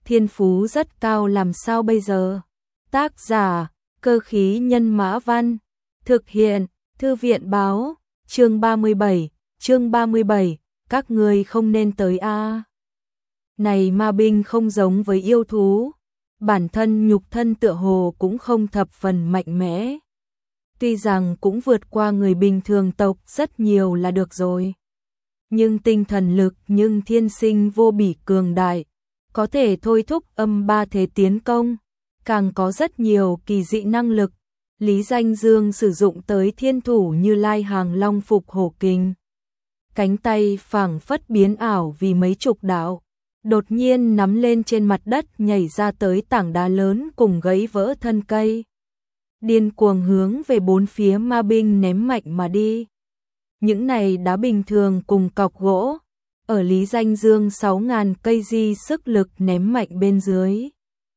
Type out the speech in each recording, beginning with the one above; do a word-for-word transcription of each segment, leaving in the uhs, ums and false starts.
thiên phú rất cao làm sao bây giờ? Tác giả, Cơ khí nhân mã văn, thực hiện, Thư viện báo, chương ba mươi bảy, chương ba mươi bảy, các ngươi không nên tới a. Này ma binh không giống với yêu thú, bản thân nhục thân tựa hồ cũng không thập phần mạnh mẽ. Tuy rằng cũng vượt qua người bình thường tộc rất nhiều là được rồi. Nhưng tinh thần lực nhưng thiên sinh vô bỉ cường đại, có thể thôi thúc âm ba thế tiến công, càng có rất nhiều kỳ dị năng lực. Lý Danh Dương sử dụng tới thiên thủ Như Lai Hàng Long Phục Hổ Kình. Cánh tay phảng phất biến ảo vì mấy chục đạo, đột nhiên nắm lên trên mặt đất nhảy ra tới tảng đá lớn cùng gãy vỡ thân cây. Điên cuồng hướng về bốn phía ma binh ném mạnh mà đi. Những này đá bình thường cùng cọc gỗ, ở Lý Danh Dương sáu ngàn cây di sức lực ném mạnh bên dưới,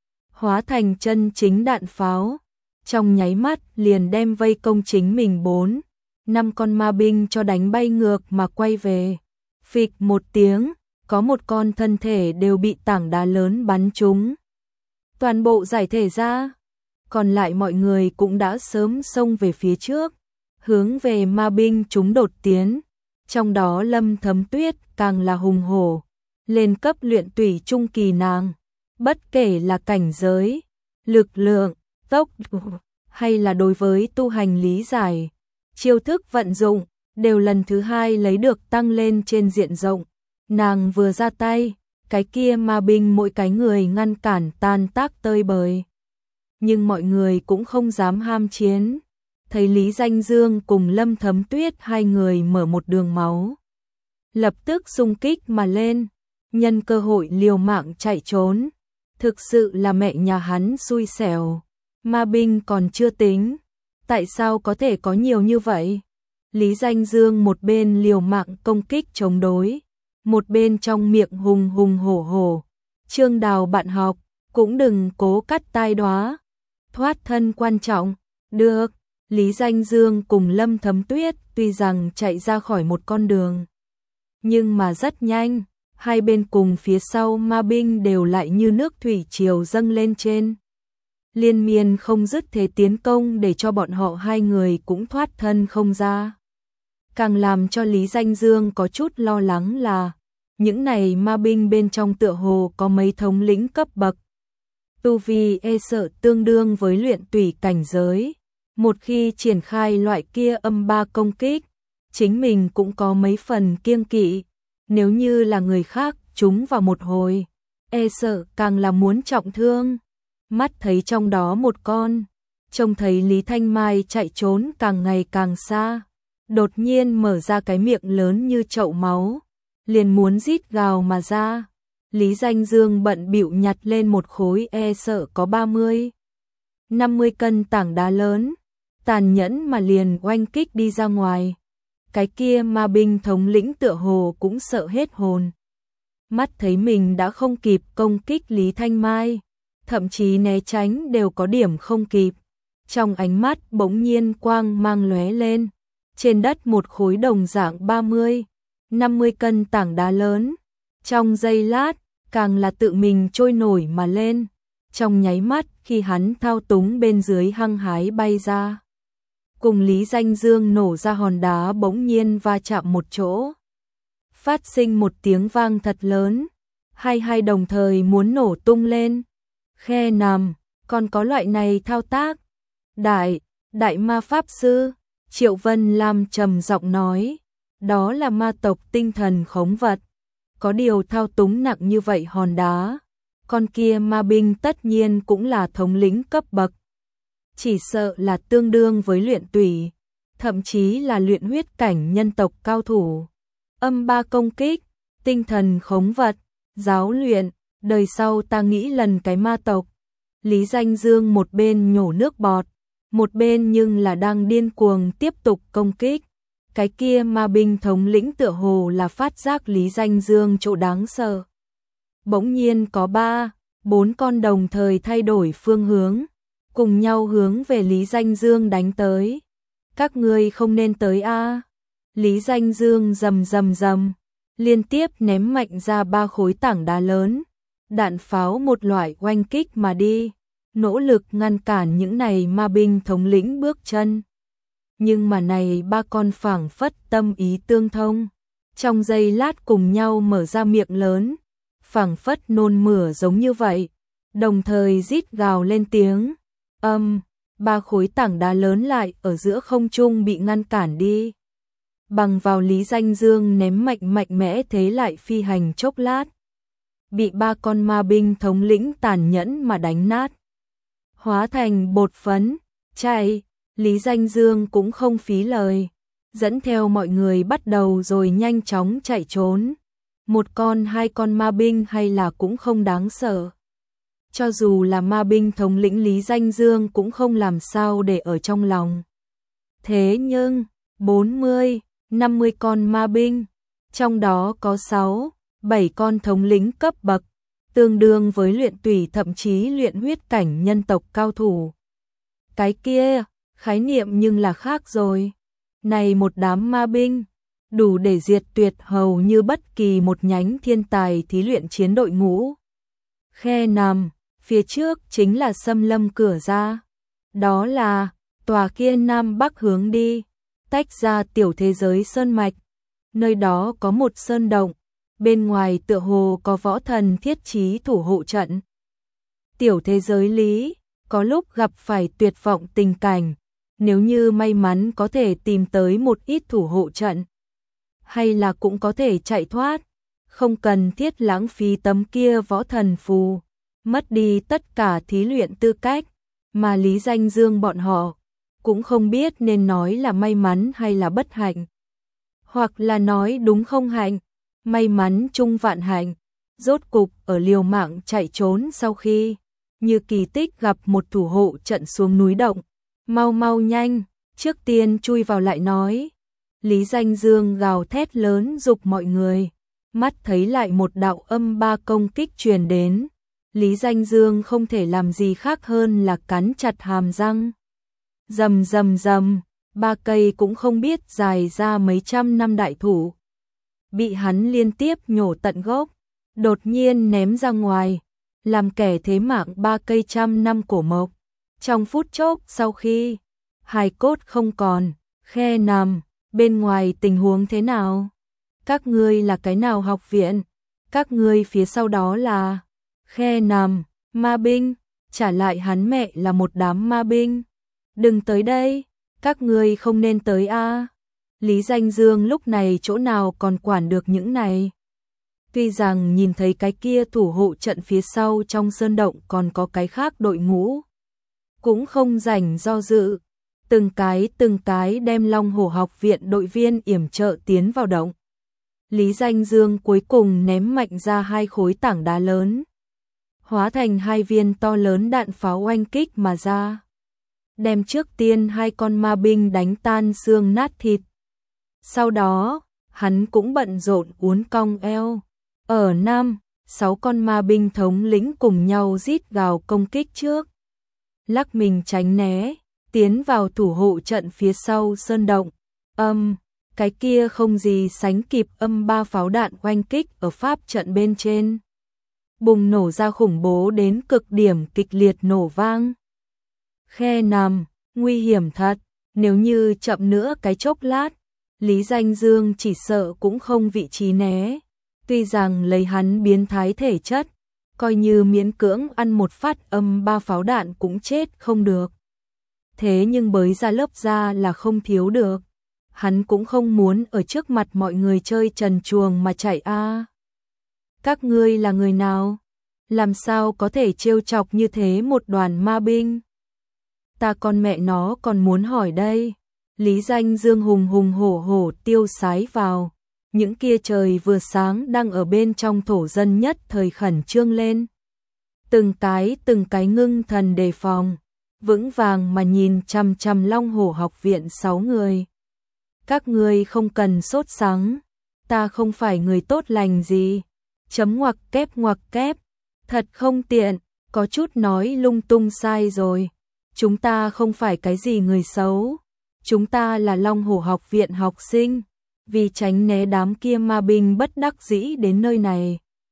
hóa thành chân chính đạn pháo, trong nháy mắt liền đem vây công chính mình bốn, năm con ma binh cho đánh bay ngược mà quay về. Phịch một tiếng, có một con thân thể đều bị tảng đá lớn bắn trúng. Toàn bộ giải thể ra, còn lại mọi người cũng đã sớm xông về phía trước, hướng về ma binh chúng đột tiến, trong đó Lâm Thấm Tuyết càng là hùng hổ, lên cấp luyện tủy trung kỳ nàng, bất kể là cảnh giới, lực lượng, tốc độ, hay là đối với tu hành lý giải, chiêu thức vận dụng, đều lần thứ hai lấy được tăng lên trên diện rộng. Nàng vừa ra tay, cái kia ma binh mỗi cái người ngăn cản tan tác tơi bời. Nhưng mọi người cũng không dám ham chiến. Thấy Lý Danh Dương cùng Lâm Thấm Tuyết hai người mở một đường máu, lập tức xung kích mà lên, nhân cơ hội liều mạng chạy trốn. Thực sự là mẹ nhà hắn xui xẻo, ma binh còn chưa tính, tại sao có thể có nhiều như vậy? Lý Danh Dương một bên liều mạng công kích chống đối, một bên trong miệng hùng hùng hổ hổ. Trương Đào bạn học, cũng đừng cố cắt tai đóa, thoát thân quan trọng. Được. Lý Danh Dương cùng Lâm Thấm Tuyết tuy rằng chạy ra khỏi một con đường, nhưng mà rất nhanh, hai bên cùng phía sau ma binh đều lại như nước thủy triều dâng lên trên. Liên miên không dứt thế tiến công để cho bọn họ hai người cũng thoát thân không ra. Càng làm cho Lý Danh Dương có chút lo lắng là, những này ma binh bên trong tựa hồ có mấy thống lĩnh cấp bậc. Tu vi e sợ tương đương với luyện tủy cảnh giới. Một khi triển khai loại kia âm ba công kích, chính mình cũng có mấy phần kiêng kỵ. Nếu như là người khác chúng vào một hồi, e sợ càng là muốn trọng thương. Mắt thấy trong đó một con, trông thấy Lý Thanh Mai chạy trốn càng ngày càng xa, đột nhiên mở ra cái miệng lớn như chậu máu, liền muốn rít gào mà ra. Lý Danh Dương bận bịu nhặt lên một khối e sợ có ba mươi, năm mươi cân tảng đá lớn, tàn nhẫn mà liền oanh kích đi ra ngoài. Cái kia ma binh thống lĩnh tựa hồ cũng sợ hết hồn. Mắt thấy mình đã không kịp công kích Lý Thanh Mai, thậm chí né tránh đều có điểm không kịp. Trong ánh mắt bỗng nhiên quang mang lóe lên, trên đất một khối đồng dạng ba mươi, năm mươi cân tảng đá lớn. Trong giây lát, càng là tự mình trôi nổi mà lên. Trong nháy mắt khi hắn thao túng bên dưới hăng hái bay ra, cùng Lý Danh Dương nổ ra hòn đá bỗng nhiên va chạm một chỗ, phát sinh một tiếng vang thật lớn, hai hai đồng thời muốn nổ tung lên. Khe nằm, còn có loại này thao tác. Đại, đại ma pháp sư, Triệu Vân Lam trầm giọng nói, đó là ma tộc tinh thần khống vật, có điều thao túng nặng như vậy hòn đá, con kia ma binh tất nhiên cũng là thống lĩnh cấp bậc. Chỉ sợ là tương đương với luyện tủy, thậm chí là luyện huyết cảnh nhân tộc cao thủ. Âm ba công kích, tinh thần khống vật, giáo luyện, đời sau ta nghĩ lần cái ma tộc. Lý Danh Dương một bên nhổ nước bọt, một bên nhưng là đang điên cuồng tiếp tục công kích. Cái kia ma binh thống lĩnh tựa hồ là phát giác Lý Danh Dương chỗ đáng sợ. Bỗng nhiên có ba, bốn con đồng thời thay đổi phương hướng, cùng nhau hướng về Lý Danh Dương đánh tới. Các ngươi không nên tới a. Lý Danh Dương rầm rầm rầm, liên tiếp ném mạnh ra ba khối tảng đá lớn, đạn pháo một loại oanh kích mà đi, nỗ lực ngăn cản những này ma binh thống lĩnh bước chân. Nhưng mà này ba con phảng phất tâm ý tương thông, trong giây lát cùng nhau mở ra miệng lớn, phảng phất nôn mửa giống như vậy, đồng thời rít gào lên tiếng. Âm, ba khối tảng đá lớn lại ở giữa không trung bị ngăn cản đi. Bằng vào Lý Danh Dương ném mạnh mạnh mẽ thế lại phi hành chốc lát. Bị ba con ma binh thống lĩnh tàn nhẫn mà đánh nát. Hóa thành bột phấn, chạy, Lý Danh Dương cũng không phí lời. Dẫn theo mọi người bắt đầu rồi nhanh chóng chạy trốn. Một con hai con ma binh hay là cũng không đáng sợ. Cho dù là ma binh thống lĩnh Lý Danh Dương cũng không làm sao để ở trong lòng. Thế nhưng, bốn mươi, năm mươi con ma binh, trong đó có sáu, bảy con thống lĩnh cấp bậc, tương đương với luyện tùy thậm chí luyện huyết cảnh nhân tộc cao thủ. Cái kia, khái niệm nhưng là khác rồi. Này một đám ma binh, đủ để diệt tuyệt hầu như bất kỳ một nhánh thiên tài thí luyện chiến đội ngũ. Khe nằm, phía trước chính là xâm lâm cửa ra. Đó là, tòa kia nam bắc hướng đi, tách ra tiểu thế giới sơn mạch. Nơi đó có một sơn động, bên ngoài tựa hồ có võ thần thiết trí thủ hộ trận. Tiểu thế giới Lý, có lúc gặp phải tuyệt vọng tình cảnh, nếu như may mắn có thể tìm tới một ít thủ hộ trận, hay là cũng có thể chạy thoát, không cần thiết lãng phí tấm kia võ thần phù, mất đi tất cả thí luyện tư cách, mà Lý Danh Dương bọn họ cũng không biết nên nói là may mắn hay là bất hạnh, hoặc là nói đúng không hạnh, may mắn chung vạn hạnh. Rốt cục ở liều mạng chạy trốn sau khi như kỳ tích gặp một thủ hộ trận xuống núi động. Mau mau nhanh, trước tiên chui vào lại nói. Lý Danh Dương gào thét lớn giục mọi người, mắt thấy lại một đạo âm ba công kích truyền đến. Lý Danh Dương không thể làm gì khác hơn là cắn chặt hàm răng. Rầm rầm rầm, ba cây cũng không biết dài ra mấy trăm năm đại thủ, bị hắn liên tiếp nhổ tận gốc, đột nhiên ném ra ngoài, làm kẻ thế mạng ba cây trăm năm cổ mộc. Trong phút chốc sau khi hài cốt không còn, khe nằm, bên ngoài tình huống thế nào? Các ngươi là cái nào học viện? Các ngươi phía sau đó là khe nằm, ma binh, trả lại hắn mẹ là một đám ma binh. Đừng tới đây, các ngươi không nên tới a. Lý Danh Dương lúc này chỗ nào còn quản được những này. Tuy rằng nhìn thấy cái kia thủ hộ trận phía sau trong sơn động còn có cái khác đội ngũ, cũng không rảnh do dự, từng cái từng cái đem Long Hổ học viện đội viên yểm trợ tiến vào động. Lý Danh Dương cuối cùng ném mạnh ra hai khối tảng đá lớn, hóa thành hai viên to lớn đạn pháo oanh kích mà ra, đem trước tiên hai con ma binh đánh tan xương nát thịt. Sau đó, hắn cũng bận rộn uốn cong eo, ở năm, sáu con ma binh thống lĩnh cùng nhau rít gào công kích trước, lắc mình tránh né, tiến vào thủ hộ trận phía sau sơn động. Âm, cái kia không gì sánh kịp âm ba pháo đạn oanh kích ở pháp trận bên trên, bùng nổ ra khủng bố đến cực điểm kịch liệt nổ vang. Khe nằm, nguy hiểm thật, nếu như chậm nữa cái chốc lát, Lý Danh Dương chỉ sợ cũng không vị trí né. Tuy rằng lấy hắn biến thái thể chất, coi như miễn cưỡng ăn một phát âm ba pháo đạn cũng chết không được. Thế nhưng bới ra lớp da là không thiếu được. Hắn cũng không muốn ở trước mặt mọi người chơi trần truồng mà chạy a. Các ngươi là người nào? Làm sao có thể trêu chọc như thế một đoàn ma binh? Ta con mẹ nó còn muốn hỏi đây. Lý Danh Dương hùng hùng hổ hổ tiêu sái vào. Những kia trời vừa sáng đang ở bên trong thổ dân nhất thời khẩn trương lên. Từng cái từng cái ngưng thần đề phòng, vững vàng mà nhìn chằm chằm Long Hổ học viện sáu người. Các ngươi không cần sốt sắng, ta không phải người tốt lành gì. Chấm ngoặc kép ngoặc kép, thật không tiện, có chút nói lung tung sai rồi. Chúng ta không phải cái gì người xấu, chúng ta là Long Hổ học viện học sinh. Vì tránh né đám kia ma binh bất đắc dĩ đến nơi này,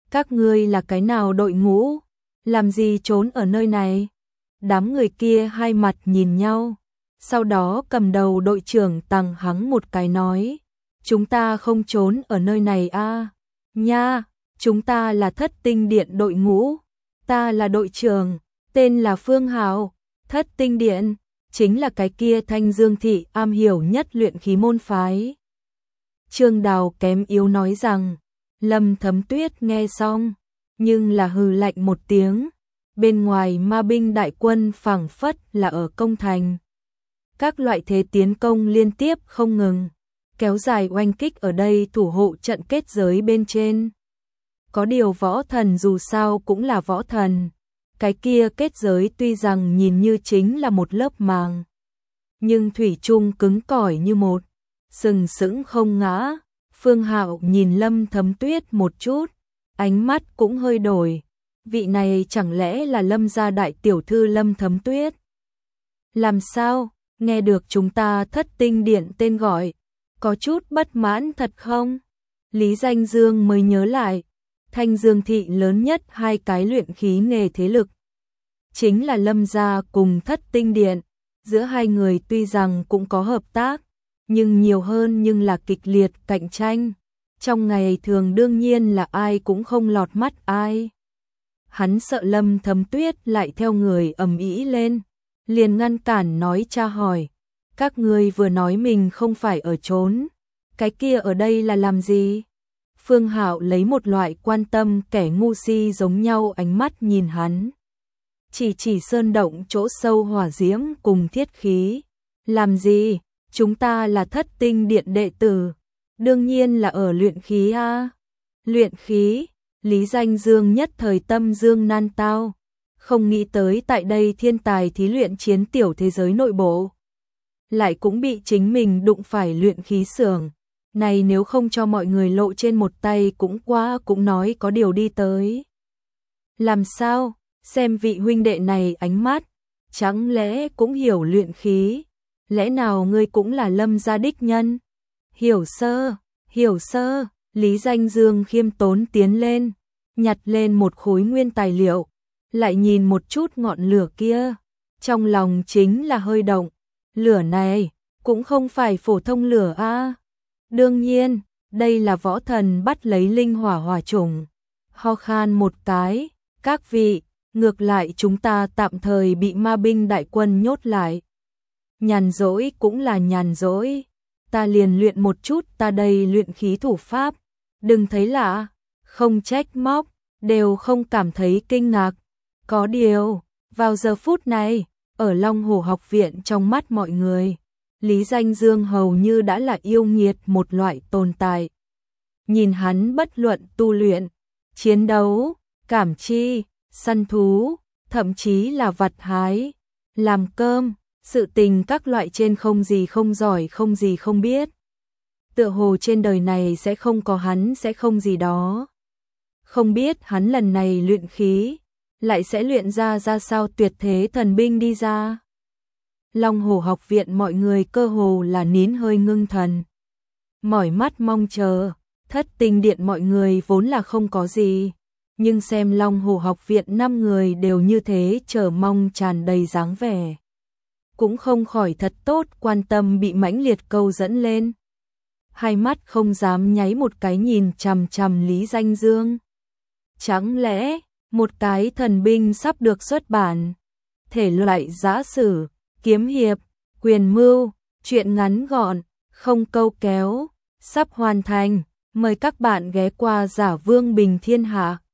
Các ngươi là cái nào đội ngũ? Làm gì trốn ở nơi này? Đám người kia hai mặt nhìn nhau. Sau đó cầm đầu đội trưởng tằng hắng một cái nói. Chúng ta không trốn ở nơi này a nha, chúng ta là Thất Tinh Điện đội ngũ. Ta là đội trưởng, tên là Phương Hạo. Thất Tinh Điện, chính là cái kia Thanh Dương Thị am hiểu nhất luyện khí môn phái. Trương Đào kém yếu nói rằng. Lâm Thấm Tuyết nghe xong, nhưng là hừ lạnh một tiếng. Bên ngoài ma binh đại quân phảng phất là ở công thành. Các loại thế tiến công liên tiếp không ngừng, kéo dài oanh kích ở đây thủ hộ trận kết giới bên trên. Có điều võ thần dù sao cũng là võ thần. Cái kia kết giới tuy rằng nhìn như chính là một lớp màng, nhưng thủy chung cứng cỏi như một, sừng sững không ngã. Phương Hạo nhìn Lâm Thấm Tuyết một chút, ánh mắt cũng hơi đổi. Vị này chẳng lẽ là Lâm gia đại tiểu thư Lâm Thấm Tuyết? Làm sao, nghe được chúng ta Thất Tinh Điện tên gọi, có chút bất mãn thật không? Lý Danh Dương mới nhớ lại, Thanh Dương Thị lớn nhất hai cái luyện khí nghề thế lực, chính là Lâm gia cùng Thất Tinh Điện. Giữa hai người tuy rằng cũng có hợp tác, nhưng nhiều hơn nhưng là kịch liệt cạnh tranh. Trong ngày thường đương nhiên là ai cũng không lọt mắt ai. Hắn sợ Lâm Thấm Tuyết lại theo người ầm ĩ lên, liền ngăn cản nói tra hỏi. Các ngươi vừa nói mình không phải ở trốn, cái kia ở đây là làm gì? Phương Hạo lấy một loại quan tâm kẻ ngu si giống nhau ánh mắt nhìn hắn. Chỉ chỉ sơn động chỗ sâu hỏa diễm cùng thiết khí. Làm gì? Chúng ta là Thất Tinh Điện đệ tử, đương nhiên là ở luyện khí a. Luyện khí? Lý Danh Dương nhất thời tâm dương nan tao, không nghĩ tới tại đây thiên tài thí luyện chiến tiểu thế giới nội bộ, lại cũng bị chính mình đụng phải luyện khí xưởng. Này nếu không cho mọi người lộ trên một tay cũng quá, cũng nói có điều đi tới. Làm sao? Xem vị huynh đệ này ánh mắt, chẳng lẽ cũng hiểu luyện khí? Lẽ nào ngươi cũng là Lâm gia đích nhân? Hiểu sơ, hiểu sơ. Lý Danh Dương khiêm tốn tiến lên, nhặt lên một khối nguyên tài liệu, lại nhìn một chút ngọn lửa kia, trong lòng chính là hơi động. Lửa này cũng không phải phổ thông lửa a. Đương nhiên, đây là võ thần bắt lấy linh hỏa hỏa chủng. Ho khan một cái, các vị, ngược lại chúng ta tạm thời bị ma binh đại quân nhốt lại. Nhàn rỗi cũng là nhàn rỗi, ta liền luyện một chút ta đây luyện khí thủ pháp. Đừng thấy lạ, không trách móc, đều không cảm thấy kinh ngạc. Có điều, vào giờ phút này, ở Long Hổ học viện trong mắt mọi người, Lý Danh Dương hầu như đã là yêu nghiệt một loại tồn tại. Nhìn hắn bất luận tu luyện, chiến đấu, cảm chi, săn thú, thậm chí là vặt hái, làm cơm, sự tình các loại trên không gì không giỏi, không gì không biết. Tựa hồ trên đời này sẽ không có hắn sẽ không gì đó. Không biết hắn lần này luyện khí, lại sẽ luyện ra ra sao tuyệt thế thần binh đi ra. Long Hổ học viện mọi người cơ hồ là nín hơi ngưng thần, mỏi mắt mong chờ. Thất Tinh Điện mọi người vốn là không có gì, nhưng xem Long Hổ học viện năm người đều như thế chờ mong tràn đầy dáng vẻ, cũng không khỏi thật tốt quan tâm bị mãnh liệt câu dẫn lên. Hai mắt không dám nháy một cái nhìn chằm chằm Lý Danh Dương. Chẳng lẽ một cái thần binh sắp được xuất bản, thể loại giã sử, kiếm hiệp, quyền mưu, truyện ngắn gọn, không câu kéo, sắp hoàn thành. Mời các bạn ghé qua Giả Vương Bình Thiên Hạ.